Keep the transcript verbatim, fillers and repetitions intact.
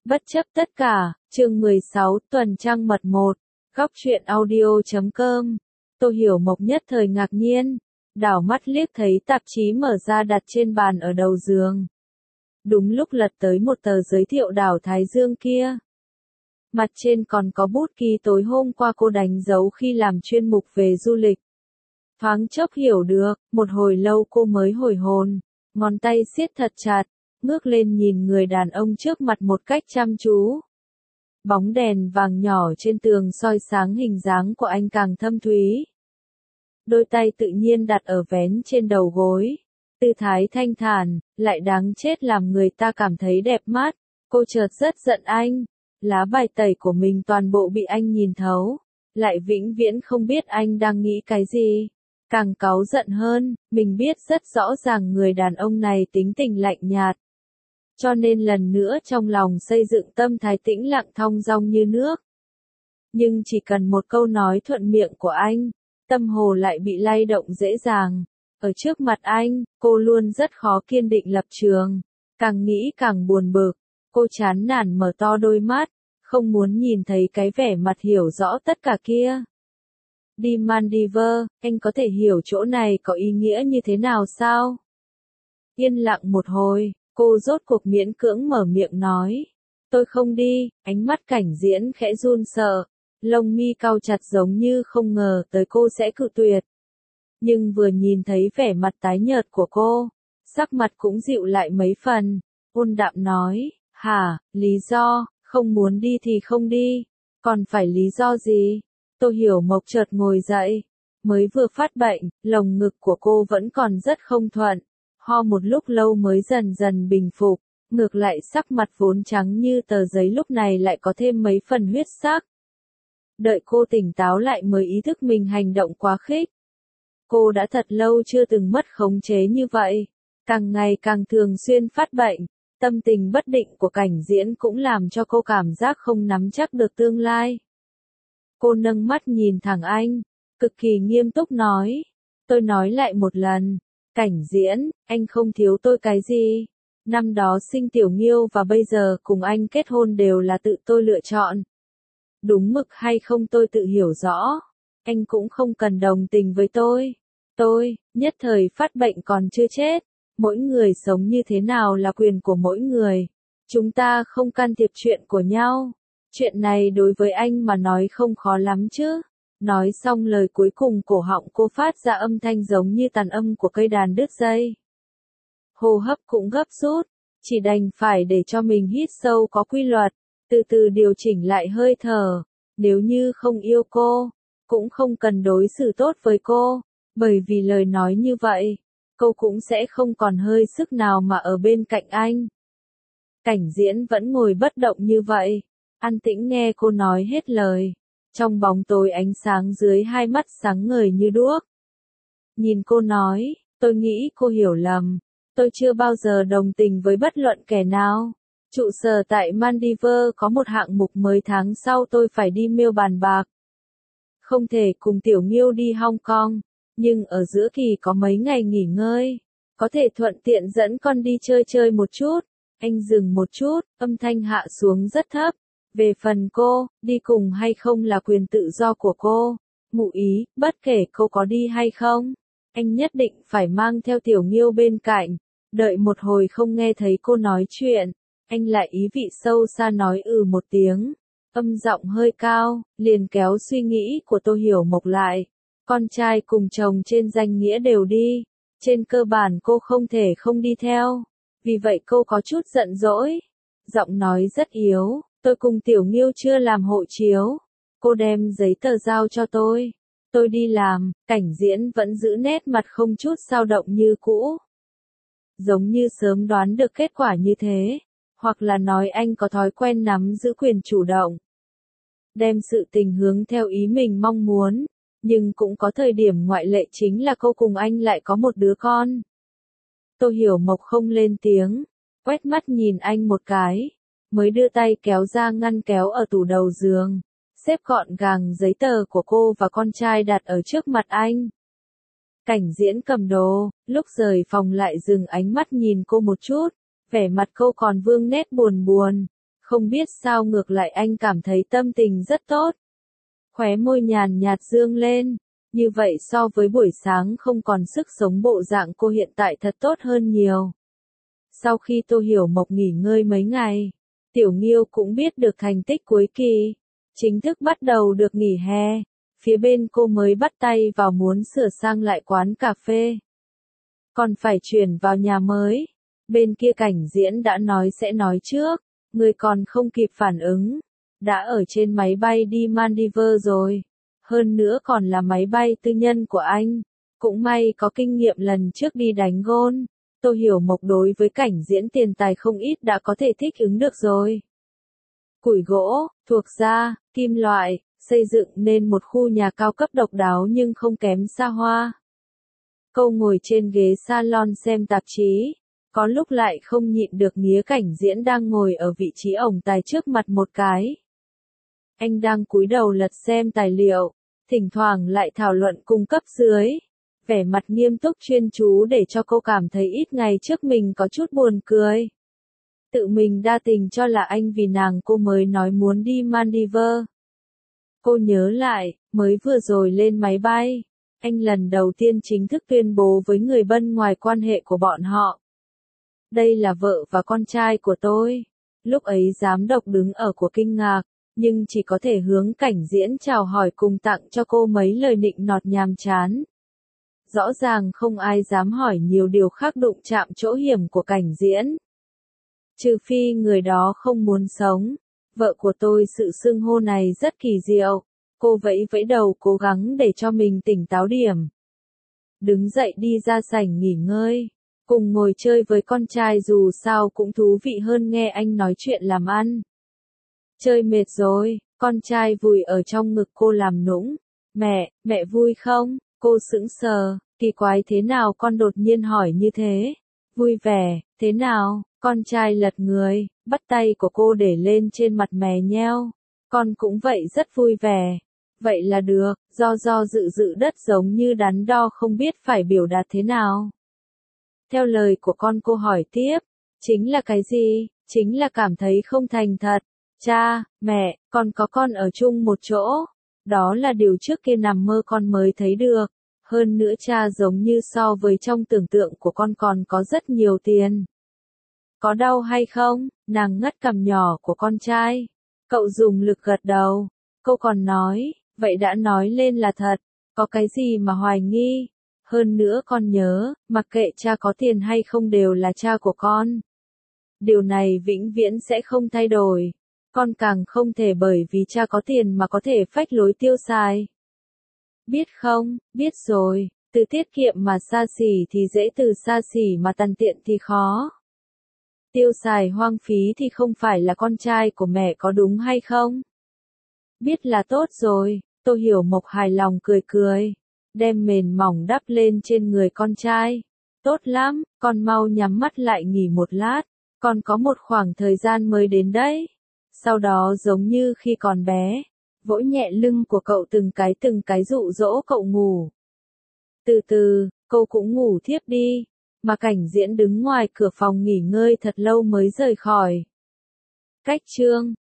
Bất chấp tất cả, chương mười sáu, tuần trăng mật một, góc truyện audio chấm com. Tô Hiểu Mộc nhất thời ngạc nhiên, đảo mắt liếc thấy tạp chí mở ra đặt trên bàn ở đầu giường. Đúng lúc lật tới một tờ giới thiệu đảo Thái Dương kia. Mặt trên còn có bút ký tối hôm qua cô đánh dấu khi làm chuyên mục về du lịch. Thoáng chốc hiểu được, một hồi lâu cô mới hồi hồn, ngón tay siết thật chặt, ngước lên nhìn người đàn ông trước mặt một cách chăm chú. Bóng đèn vàng nhỏ trên tường soi sáng hình dáng của anh càng thâm thúy. Đôi tay tự nhiên đặt ở vén trên đầu gối. Tư thái thanh thản, lại đáng chết làm người ta cảm thấy đẹp mắt. Cô chợt rất giận anh. Lá bài tẩy của mình toàn bộ bị anh nhìn thấu. Lại vĩnh viễn không biết anh đang nghĩ cái gì. Càng cáu giận hơn, mình biết rất rõ ràng người đàn ông này tính tình lạnh nhạt. Cho nên lần nữa trong lòng xây dựng tâm thái tĩnh lặng thong dong như nước. Nhưng chỉ cần một câu nói thuận miệng của anh, tâm hồ lại bị lay động dễ dàng. Ở trước mặt anh, cô luôn rất khó kiên định lập trường. Càng nghĩ càng buồn bực, cô chán nản mở to đôi mắt, không muốn nhìn thấy cái vẻ mặt hiểu rõ tất cả kia. Đi Maldives, anh có thể hiểu chỗ này có ý nghĩa như thế nào sao? Yên lặng một hồi. Cô rốt cuộc miễn cưỡng mở miệng nói. Tôi không đi, ánh mắt Cảnh Diễn khẽ run sợ. Lông mi cau chặt giống như không ngờ tới cô sẽ cự tuyệt. Nhưng vừa nhìn thấy vẻ mặt tái nhợt của cô, sắc mặt cũng dịu lại mấy phần. Ôn đạm nói, hả, lý do, không muốn đi thì không đi. Còn phải lý do gì? Tô Hiểu Mộc chợt ngồi dậy. Mới vừa phát bệnh, lồng ngực của cô vẫn còn rất không thuận. Ho một lúc lâu mới dần dần bình phục, ngược lại sắc mặt vốn trắng như tờ giấy lúc này lại có thêm mấy phần huyết sắc. Đợi cô tỉnh táo lại mới ý thức mình hành động quá khích. Cô đã thật lâu chưa từng mất khống chế như vậy, càng ngày càng thường xuyên phát bệnh, tâm tình bất định của Cảnh Diễn cũng làm cho cô cảm giác không nắm chắc được tương lai. Cô nâng mắt nhìn thẳng anh, cực kỳ nghiêm túc nói, tôi nói lại một lần. Cảnh Diễn, anh không thiếu tôi cái gì. Năm đó sinh Tiểu Nghiêu và bây giờ cùng anh kết hôn đều là tự tôi lựa chọn. Đúng mực hay không tôi tự hiểu rõ. Anh cũng không cần đồng tình với tôi. Tôi, nhất thời phát bệnh còn chưa chết. Mỗi người sống như thế nào là quyền của mỗi người. Chúng ta không can thiệp chuyện của nhau. Chuyện này đối với anh mà nói không khó lắm chứ. Nói xong lời cuối cùng cổ họng cô phát ra âm thanh giống như tàn âm của cây đàn đứt dây. Hô hấp cũng gấp rút, chỉ đành phải để cho mình hít sâu có quy luật, từ từ điều chỉnh lại hơi thở. Nếu như không yêu cô, cũng không cần đối xử tốt với cô, bởi vì lời nói như vậy, cô cũng sẽ không còn hơi sức nào mà ở bên cạnh anh. Cảnh Diễn vẫn ngồi bất động như vậy, an tĩnh nghe cô nói hết lời. Trong bóng tối ánh sáng dưới hai mắt sáng ngời như đuốc. Nhìn cô nói, tôi nghĩ cô hiểu lầm. Tôi chưa bao giờ đồng tình với bất luận kẻ nào. Trụ sở tại Maldives có một hạng mục mới tháng sau tôi phải đi Miêu bàn bạc. Không thể cùng Tiểu Nghiêu đi Hong Kong, nhưng ở giữa kỳ có mấy ngày nghỉ ngơi. Có thể thuận tiện dẫn con đi chơi chơi một chút. Anh dừng một chút, âm thanh hạ xuống rất thấp. Về phần cô, đi cùng hay không là quyền tự do của cô. Ngụ ý, bất kể cô có đi hay không, anh nhất định phải mang theo Tiểu Nghiêu bên cạnh. Đợi một hồi không nghe thấy cô nói chuyện, anh lại ý vị sâu xa nói ừ một tiếng. Âm giọng hơi cao, liền kéo suy nghĩ của Tô Hiểu Mộc lại. Con trai cùng chồng trên danh nghĩa đều đi. Trên cơ bản cô không thể không đi theo. Vì vậy cô có chút giận dỗi. Giọng nói rất yếu. Tôi cùng Tiểu Nghiêu chưa làm hộ chiếu. Cô đem giấy tờ giao cho tôi. Tôi đi làm. Cảnh Diễn vẫn giữ nét mặt không chút dao động như cũ. Giống như sớm đoán được kết quả như thế. Hoặc là nói anh có thói quen nắm giữ quyền chủ động. Đem sự tình hướng theo ý mình mong muốn. Nhưng cũng có thời điểm ngoại lệ chính là cô cùng anh lại có một đứa con. Tô Hiểu Mộc không lên tiếng. Quét mắt nhìn anh một cái. Mới đưa tay kéo ra ngăn kéo ở tủ đầu giường, xếp gọn gàng giấy tờ của cô và con trai đặt ở trước mặt anh. Cảnh Diễn cầm đồ, lúc rời phòng lại dừng ánh mắt nhìn cô một chút, vẻ mặt cô còn vương nét buồn buồn, Không biết sao ngược lại anh cảm thấy tâm tình rất tốt. Khóe môi nhàn nhạt dương lên, như vậy so với buổi sáng không còn sức sống bộ dạng cô hiện tại thật tốt hơn nhiều. Sau khi Tô Hiểu Mộc nghỉ ngơi mấy ngày, Tiểu Nghiêu cũng biết được thành tích cuối kỳ, chính thức bắt đầu được nghỉ hè. Phía bên cô mới bắt tay vào muốn sửa sang lại quán cà phê. Còn phải chuyển vào nhà mới. Bên kia Cảnh Diễn đã nói sẽ nói trước, người còn không kịp phản ứng. Đã ở trên máy bay đi Maldives rồi. Hơn nữa còn là máy bay tư nhân của anh. Cũng may có kinh nghiệm lần trước đi đánh gôn. Tô Hiểu Mộc đối với Cảnh Diễn tiền tài không ít đã có thể thích ứng được rồi. Củi gỗ, thuộc da, kim loại, xây dựng nên một khu nhà cao cấp độc đáo nhưng không kém xa hoa. Cô ngồi trên ghế salon xem tạp chí, có lúc lại không nhịn được nghía Cảnh Diễn đang ngồi ở vị trí ổng tài trước mặt một cái. Anh đang cúi đầu lật xem tài liệu, thỉnh thoảng lại thảo luận cùng cấp dưới. Vẻ mặt nghiêm túc chuyên chú để cho cô cảm thấy ít ngày trước mình có chút buồn cười. Tự mình đa tình cho là anh vì nàng cô mới nói muốn đi Maldives. Cô nhớ lại, mới vừa rồi lên máy bay, anh lần đầu tiên chính thức tuyên bố với người bên ngoài quan hệ của bọn họ. Đây là vợ và con trai của tôi. Lúc ấy giám đốc đứng ở của kinh ngạc, nhưng chỉ có thể hướng Cảnh Diễn chào hỏi cùng tặng cho cô mấy lời nịnh nọt nhàm chán. Rõ ràng không ai dám hỏi nhiều điều khác đụng chạm chỗ hiểm của Cảnh Diễn. Trừ phi người đó không muốn sống. Vợ của tôi sự xưng hô này rất kỳ diệu. Cô vẫy vẫy đầu cố gắng để cho mình tỉnh táo điểm. Đứng dậy đi ra sảnh nghỉ ngơi. Cùng ngồi chơi với con trai dù sao cũng thú vị hơn nghe anh nói chuyện làm ăn. Chơi mệt rồi, con trai vùi ở trong ngực cô làm nũng. Mẹ, mẹ vui không? Cô sững sờ, kỳ quái thế nào con đột nhiên hỏi như thế? Vui vẻ, thế nào? Con trai lật người, bắt tay của cô để lên trên mặt mè nheo. Con cũng vậy rất vui vẻ. Vậy là được, do do dự dự đất giống như đắn đo không biết phải biểu đạt thế nào. Theo lời của con cô hỏi tiếp, chính là cái gì? Chính là cảm thấy không thành thật. Cha, mẹ, con có con ở chung một chỗ. Đó là điều trước kia nằm mơ con mới thấy được. Hơn nữa cha giống như so với trong tưởng tượng của con còn có rất nhiều tiền. Có đau hay không? Nàng ngắt cằm nhỏ của con trai. Cậu dùng lực gật đầu. Cô còn nói, vậy đã nói lên là thật. Có cái gì mà hoài nghi? Hơn nữa con nhớ, mặc kệ cha có tiền hay không đều là cha của con. Điều này vĩnh viễn sẽ không thay đổi. Con càng không thể bởi vì cha có tiền mà có thể phách lối tiêu xài. Biết không, biết rồi, từ tiết kiệm mà xa xỉ thì dễ, từ xa xỉ mà tàn tiện thì khó. Tiêu xài hoang phí thì không phải là con trai của mẹ có đúng hay không? Biết là tốt rồi, Tô Hiểu Mộc hài lòng cười cười, đem mền mỏng đắp lên trên người con trai. Tốt lắm, con mau nhắm mắt lại nghỉ một lát, con có một khoảng thời gian mới đến đấy. Sau đó giống như khi còn bé, vỗ nhẹ lưng của cậu từng cái từng cái dụ dỗ cậu ngủ. Từ từ, cô cũng ngủ thiếp đi, mà Cảnh Diễn đứng ngoài cửa phòng nghỉ ngơi thật lâu mới rời khỏi. Cách chương